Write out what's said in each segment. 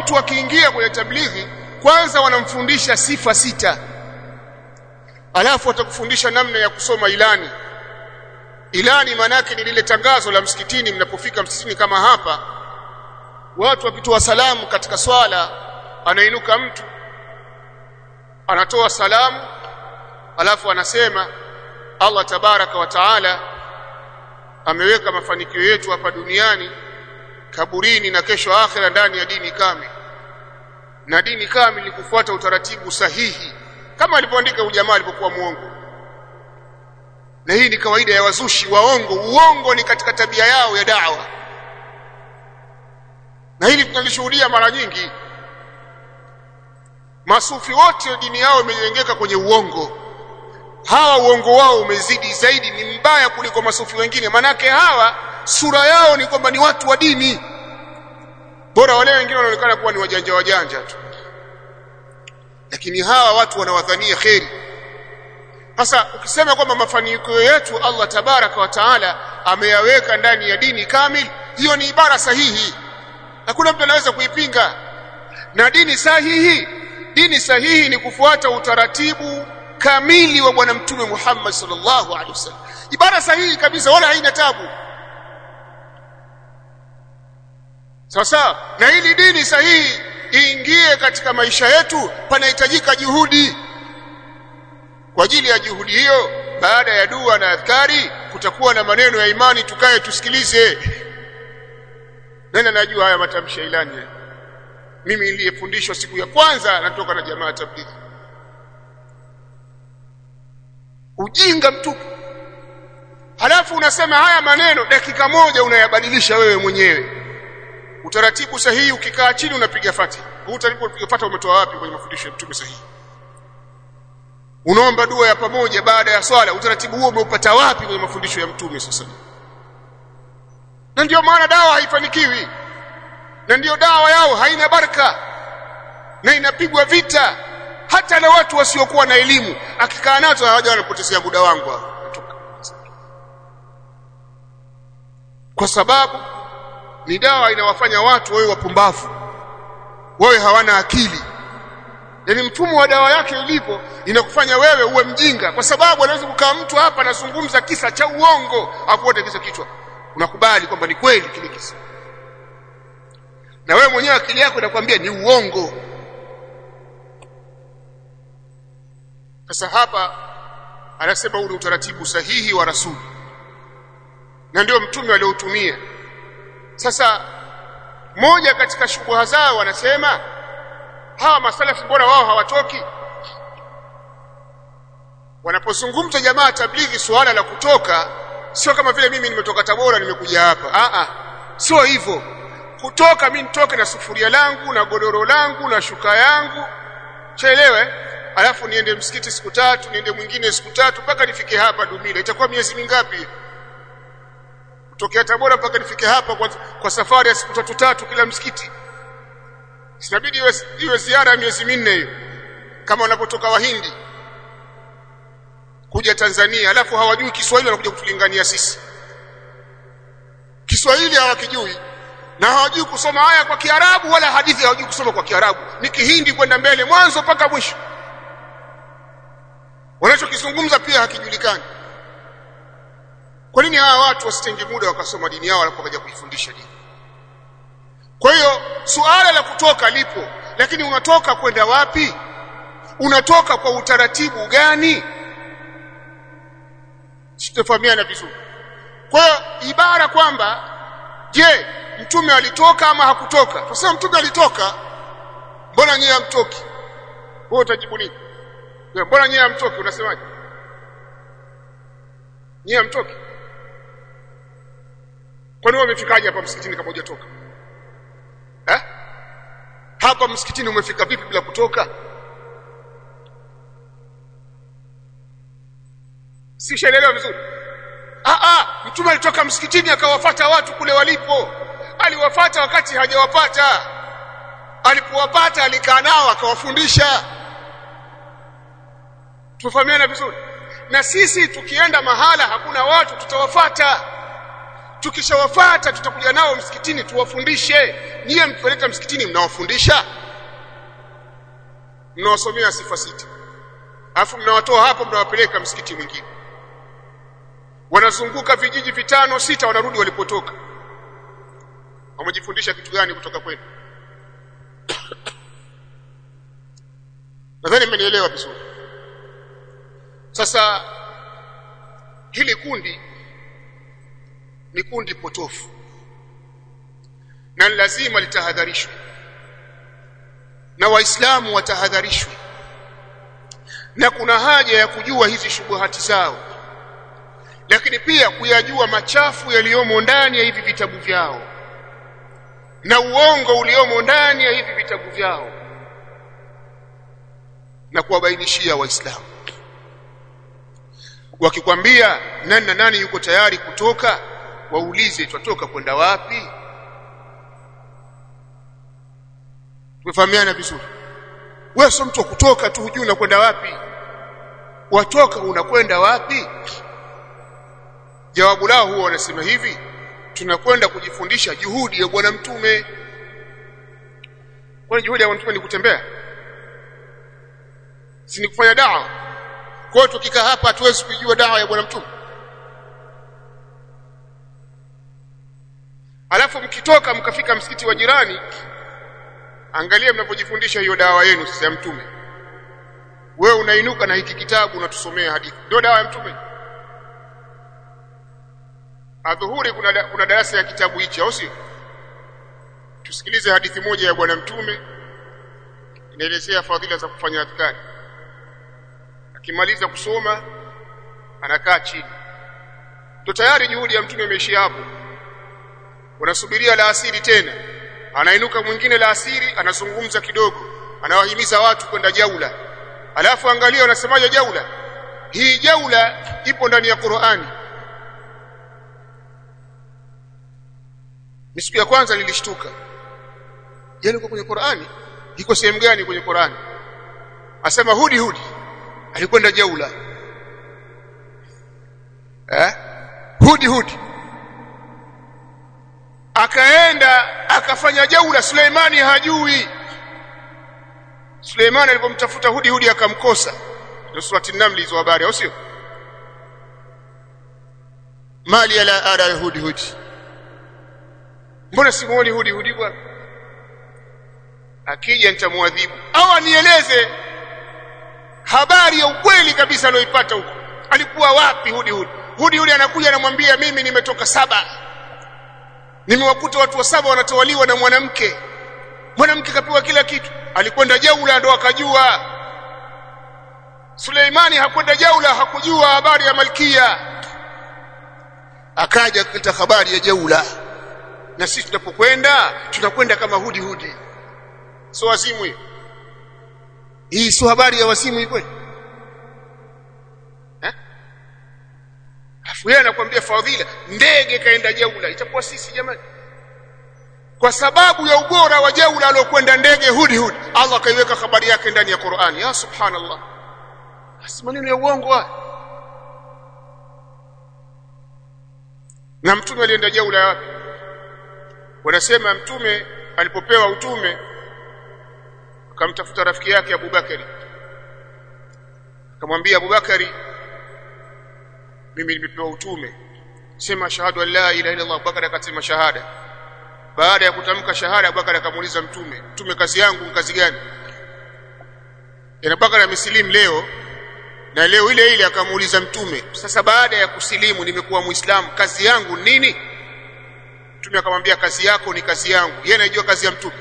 mtu akiingia kwenye tablighi kwanza wanamfundisha sifa 6, alafu watakufundisha namna ya kusoma ilani. Ilani maana yake ni lile tangazo la msikitini. Mnapofika msikitini kama hapa, watu wakitoa salamu katika swala, anainuka mtu anatoa salamu, alafu anasema Allah tabaraka wa taala ameweka mafanikio yetu hapa duniani, kaburini na kesho akhera ndani ya dini kamili. Na dini kamili ni kufuata utaratibu sahihi kama alivyoandika ujamaa alipokuwa muongo. Na hii ni kawaida ya wazushi waongo. Uongo ni katika tabia yao ya da'wa, na hili tunalishuhudia mara nyingi. Masufi wote dini yao imejengeka kwenye uongo. Hawa uongo wao umezidi zaidi, ni mbaya kuliko masufi wengine. Manake hawa sura yao ni kwamba ni watu wa dini, bora wale wengine wanaonekana kuwa ni wajanja tu, lakini hawa watu wanawadhania kheri. Sasa ukisema kwamba mafanikio yetu Allah tabaraka wa taala ameyaweka ndani ya dini kamili, hiyo ni ibara sahihi, hakuna mtu anaweza kuipinga. Na dini sahihi ni kufuata utaratibu kamili wa bwana mtume Muhammad sallallahu alaihi wasallam. Ibara sahihi kabisa, wala haina tabu. Sasa na ili dini sahihi iingie katika maisha yetu, panahitajika juhudi. Kwa ajili ya juhudi hiyo, baada ya dua na adhkari, kutakuwa na maneno ya imani, tukae tusikilize. Nani anajua haya matamshi ya ilani? Mimi niliyefundishwa siku ya kwanza natoka na jamaa tablighi. Ujinga mtupu. Halafu unasema haya maneno, dakika moja unayabadilisha wewe mwenyewe. Utaratibu sahihi, ukikaa chini unapiga Fatiha. Utaratibu unapiga Fatiha umetoa wapi kwenye mafundisho ya mtume sahihi? Unaomba dua ya pamoja baada ya swala, utaratibu huo umeupata wapi kwenye mafundisho ya mtume sasa? Na ndio maana dawa haifanikiwi, na ndio dawa yao haina baraka, na inapigwa vita hata na watu wasiokuwa na elimu. Akikaa nazo hawaja wanapotezea muda wangu hapa, kwa sababu ni dawa inawafanya watu wawe wapumbavu, wawe hawana akili. Yaani mfumo wa dawa yake ilivyo inakufanya wewe uwe mjinga, kwa sababu anaweza kukaa mtu hapa anazungumza kisa cha uongo, akuote kisa kichwa, unakubali kwamba ni kweli kile kisa, na wewe mwenyewe akili yako inakwambia ni uongo. Sasa hapa anasema huu ni utaratibu sahihi wa Rasuli, na ndio mtume aliotumia. Sasa moja katika shubuha zao wanasema hawa masalafi bora wao hawatoki. Wanapozungumza jamaa tablighi suala la kutoka, sio kama vile mimi nimetoka Tabora nimekuja hapa. Sio hivyo. Kutoka mimi nitoke na sufuria langu na godoro langu na shuka yangu, chaelewe, alafu niende msikiti siku 3, niende mwingine siku 3 mpaka nifike hapa Dumila. Itakuwa miezi mingapi? Kutokea Tabora mpaka nifike hapa kwa safari ya siku 3 kila msikiti. Sinabidi iwe ziara ya miezi 4 hiyo, kama wanapotoka Wahindi kuja Tanzania, alafu hawajui Kiswahili, wanakuja kutulingania sisi. Kiswahili hawakijui, na hawajui kusoma aya kwa Kiarabu, wala hadithi hawajui kusoma kwa Kiarabu. Ni Kihindi kwenda mbele, mwanzo mpaka mwisho. Wanachokizungumza pia hakijulikani. Kwa nini hawa watu wasitenge muda wakasoma dini yao wanapokuja kuifundisha dini? Kwa hiyo suala la kutoka lipo, lakini unatoka kwenda wapi? Unatoka kwa utaratibu gani? Sitafahamiana vizuri. Kwa hiyo ibara kwamba je, mtume alitoka ama hakutoka? Tuseme mtume alitoka, mbona nyie hamtoki? Wewe utajibu nini? Mbona nyie hamtoki? Unasemaje? Nyie hamtoki? Kwa nini umefikaje hapa msikitini kama hujatoka? Hapa msikitini umefika vipi bila kutoka? Sishaelewa vizuri. Mtume alitoka msikitini akawafuata watu kule walipo. Aliwafuata wakati hajawapata. Alipowapata alikaa nao akawafundisha. Tufahamiana vizuri. Na sisi tukienda mahala hakuna watu, tutawafuata. tukishawafuata tutakuja nao msikitini tuwafundishe. Nyie mkipeleka msikitini mnawafundisha, mnawasomea sifa sita, alafu mnawatoa hapo mnawapeleka msikiti mwingine, wanazunguka vijiji 5 6 wanarudi walipotoka. Wamejifundisha kitu gani kutoka kwenu? Nadhani mmenielewa vizuri. Sasa hili kundi ni kundi potofu na lazima litahadharishwe, na waislamu watahadharishwe, na kuna haja ya kujua hizi shubuhati zao, lakini pia kuyajua machafu yaliyomo ndani ya hivi vitabu vyao na uongo uliomo ndani ya hivi vitabu vyao, na kuwabainishia waislamu. Wakikwambia nani na nani yuko tayari kutoka, waulize tutatoka kwenda wapi. Tumefahamiana vizuri? Wewe sio mtu wa kutoka tu hujui unakwenda wapi. Watoka unakwenda wapi? Jawabu lao huwa wanasema hivi, tunakwenda kujifundisha juhudi ya bwana mtume. Kwa juhudi ya bwana mtume ni kutembea, si ni kufanya dawa. Kwa hiyo tukikaa hapa hatuwezi kujua dawa ya bwana mtume. Alafu mkitoka mkafika msikiti wa jirani, angalia mnapojifundisha hiyo dawa yenu sasa ya mtume. Wewe unainuka na hiki kitabu unatusomea hadithi, ndio dawa ya mtume? Adhuhuri kuna darasa ya kitabu hichi, au sio? Tusikilize hadithi moja ya bwana mtume inaelezea fadhila za kufanya adhkari. Akimaliza kusoma anakaa chini, ndio tayari juhudi ya mtume imeishia hapo. Unasubiria la asiri tena, anainuka mwingine la asiri, anazungumza kidogo, anawahimiza watu kwenda jaula. Alafu angalia unasemaje jaula? Hii jaula ipo ndani ya Qur'ani. Siku ya kwanza nilishtuka, je, liko kwenye Qur'ani? Iko sehemu gani kwenye Qur'ani? Asema Hudi alikwenda jaula. Hudi akaenda akafanya jaula. Suleimani hajui. Suleimani alipomtafuta Hudi akamkosa. Ndio surati An-Naml hizo habari, au sio? Mali ala ara Hudi, mbona simuoni Hudi bwana? Akija nitamwadhibu au anieleze habari ya ukweli kabisa aliyoipata huko. Alikuwa wapi Hudi anakuja anamwambia, mimi nimetoka Saba, nimewakuta watu wa Saba wanatawaliwa na mwanamke kapewa kila kitu. Alikwenda jaula ndo akajua. Suleimani hakwenda jaula, hakujua habari ya malkia. Akaja kuleta habari ya jaula, na sisi tunakwenda kama Hudi. Sio wazimu hiyo. Hii sio habari ya wazimu hii kweli? Afu yeye anakuambia fadhila, ndege kaenda jaula. Itakuwa sisi jamani? Kwa sababu ya ubora wa jaula aliyokwenda ndege Hudi, Allah kaiweka habari yake ndani ya Qur'ani. Ya subhanallah, si maneno ya uongo haya. Na mtume alienda jaula wapi? Wanasema mtume alipopewa utume akamtafuta rafiki yake Abu Bakari, akamwambia Abu Bakari, mimi nimepewa utume, sema shahadu an la ilaha illa Allah. Abu Bakari akasema shahada. Baada ya kutamka shahada, Abu Bakari akamuuliza mtume, kazi yangu kazi gani? Abu Bakari amesilimu leo, na leo ile akamuuliza mtume, sasa baada ya kusilimu nimekuwa Muislamu, kazi yangu nini? Mtume akamwambia, kazi yako ni kazi yangu. Yeye anajua kazi ya mtume.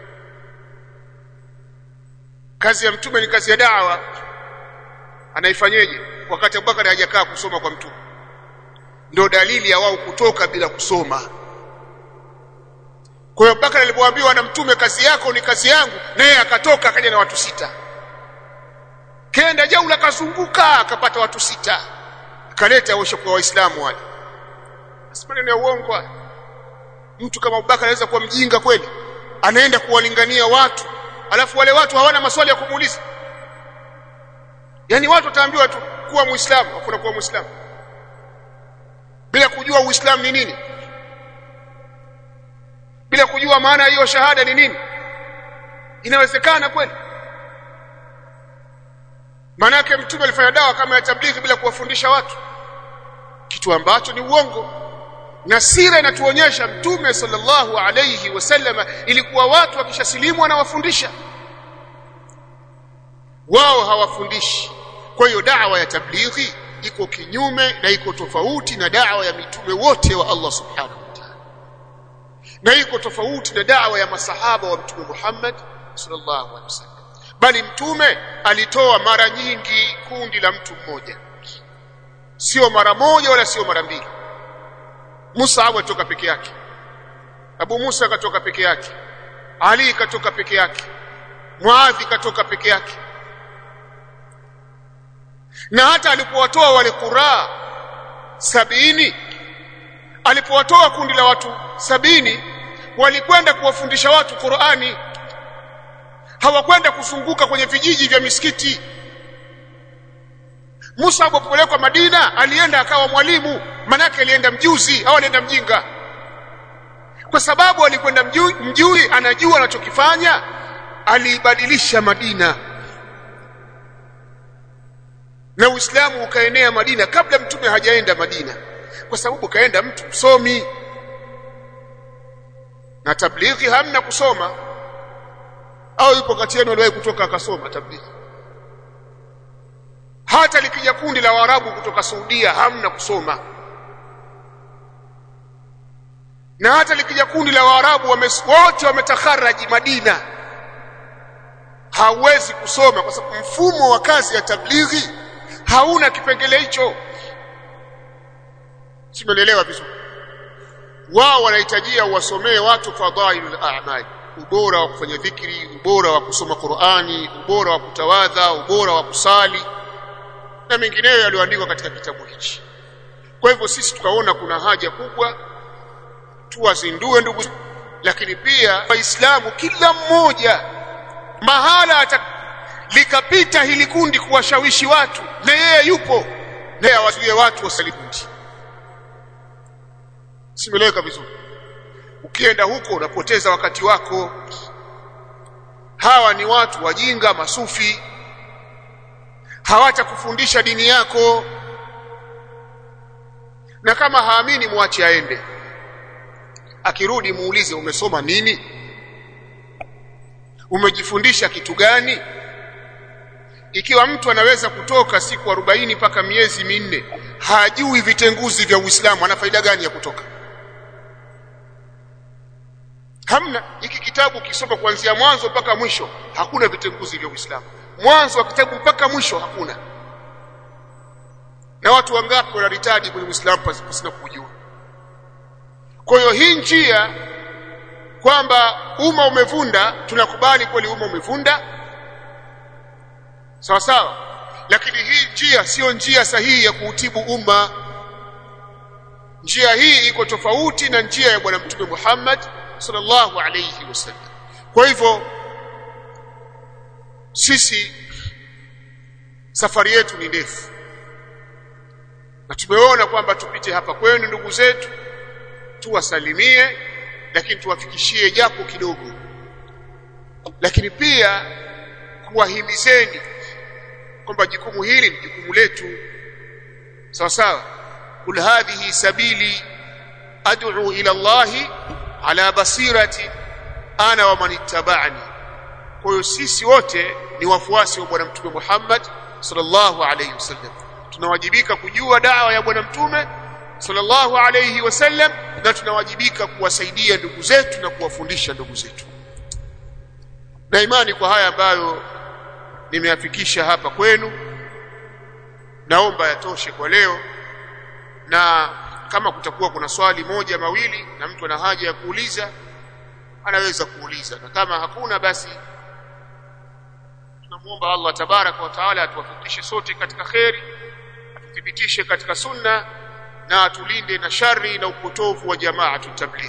Kazi ya mtume ni kazi ya da'wa. Anaifanyeje wakati Abu Bakari hajakaa kusoma kwa mtume? Ndio dalili ya wao kutoka bila kusoma. Kwa hiyo Abu Bakari alipoambiwa na mtume, kazi yako ni kazi yangu, naye akatoka akaja na watu 6. Kaenda jaula, kazunguka, akapata watu 6, akaleta washo kwa Waislamu wale. Maneno ya uongo. Mtu kama Abu Bakari anaweza kuwa mjinga kweli? Anaenda kuwalingania watu, alafu wale watu hawana maswali ya kumuuliza. Yaani watu wataambiwa tu kuwa Muislamu, hakuna kuwa Muislamu bila kujua Uislamu ni nini. bila kujua maana hiyo shahada ni nini? Inawezekana kweli? Manake mtume alifanya dawa kama ya tablighi bila kuwafundisha watu, kitu ambacho ni uongo. Na sira inatuonyesha mtume sallallahu alayhi wasallam ilikuwa watu wakishasilimu wanawafundisha, wao hawafundishi. Kwa hiyo da'wa ya tablighi iko kinyume na iko tofauti na da'wa ya mitume wote wa Allah subhanahu wa ta'ala, na iko tofauti na da'wa ya masahaba wa mtume Muhammad sallallahu alaihi wasallam. Bali mtume alitoa mara nyingi kundi la mtu mmoja, sio mara moja wala sio mara mbili. Musa alitoka peke yake, Abu Musa akatoka peke yake, Ali katoka peke yake, Muadhi katoka peke yake. Na hata alipowatoa wale Qurra 70, alipowatoa kundi la watu 70, walikwenda kuwafundisha watu Qur'ani, hawakwenda kuzunguka kwenye vijiji vya misikiti. Musa alipopelekwa Madina alienda akawa mwalimu, manake alienda mjuzi au alienda mjinga? Kwa sababu alikwenda mjuzi, anajua anachokifanya, alibadilisha Madina na Uislamu ukaenea Madina kabla mtume hajaenda Madina, kwa sababu kaenda mtu msomi. Na tablighi hamna kusoma, au yupo kati yenu aliwahi kutoka akasoma tablighi? Hata likija kundi la Waarabu kutoka Saudia hamna kusoma, na hata likija kundi la Waarabu wote wametakharaji Madina, hawezi kusoma kwa sababu mfumo wa kazi ya tablighi hauna kipengele hicho. Simelelewa vizuri. Wao wanahitajia wasomee watu fadhailul a'mal, ubora wa kufanya dhikri, ubora wa kusoma Qur'ani, ubora wa kutawadha, ubora wa kusali na mengineyo yaliyoandikwa katika kitabu hichi. Kwa hivyo sisi tukaona kuna haja kubwa tuwazindue ndugu, lakini pia Waislamu kila mmoja mahala likapita hili kundi kuwashawishi watu, na yeye yupo na yeye awazuie watu wasalikundi. Simeleweka vizuri? Ukienda huko unapoteza wakati wako. Hawa ni watu wajinga, masufi, hawatakufundisha dini yako, na kama haamini muache aende. Akirudi muulize, umesoma nini? Umejifundisha kitu gani? Ikiwa mtu anaweza kutoka siku 40 mpaka miezi 4 hajui vitenguzi vya Uislamu, ana faida gani ya kutoka? Hamna. Hiki kitabu kisoma kuanzia mwanzo mpaka mwisho, hakuna vitenguzi vya Uislamu. Mwanzo wa kitabu mpaka mwisho hakuna. Na watu wangapi wanahitaji kwenye Uislamu pasina kujua? Kwa hiyo hii njia kwamba umma umevunda, tunakubali kweli umma umevunda, sawa sawa, lakini hii njia sio njia sahihi ya kuutibu umma. Njia hii iko tofauti na njia ya bwana Mtume Muhammad sallallahu alayhi wasallam. Kwa hivyo sisi safari yetu ni ndefu, na tumeona kwamba tupite hapa kwenu ndugu zetu, tuwasalimie, lakini tuwafikishie japo kidogo, lakini pia kuwahimizeni kwamba jukumu hili ni jukumu letu, sawa sawa. Kul hadhihi sabili ad'u ila Allahi ala basirati ana wa man ittaba'ani. Kwa hiyo sisi wote ni wafuasi wa bwana Mtume Muhammad sallallahu alayhi wasallam, tunawajibika kujua da'wa ya bwana Mtume sallallahu alayhi wasallam, na tunawajibika kuwasaidia ndugu zetu na kuwafundisha ndugu zetu. Na imani kwa haya ambayo nimeafikisha hapa kwenu, naomba yatoshe kwa leo, na kama kutakuwa kuna swali moja mawili na mtu ana haja ya kuuliza anaweza kuuliza, na kama hakuna basi tunamuomba Allah tabaraka wa taala atuwafikishe sote katika khairi, atuthibitishe katika sunna, na atulinde na shari na upotovu wa jamaatu tabligh.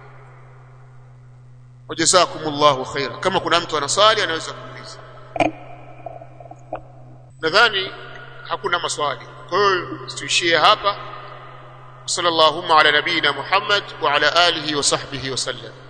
Wajazakumullahu khaira. Kama kuna mtu anaswali anaweza kuuliza. Nadhani hakuna maswali, kwa hiyo tuishie hapa. Sallallahu ala nabina Muhammad wa ala alihi wa sahbihi wa sallam.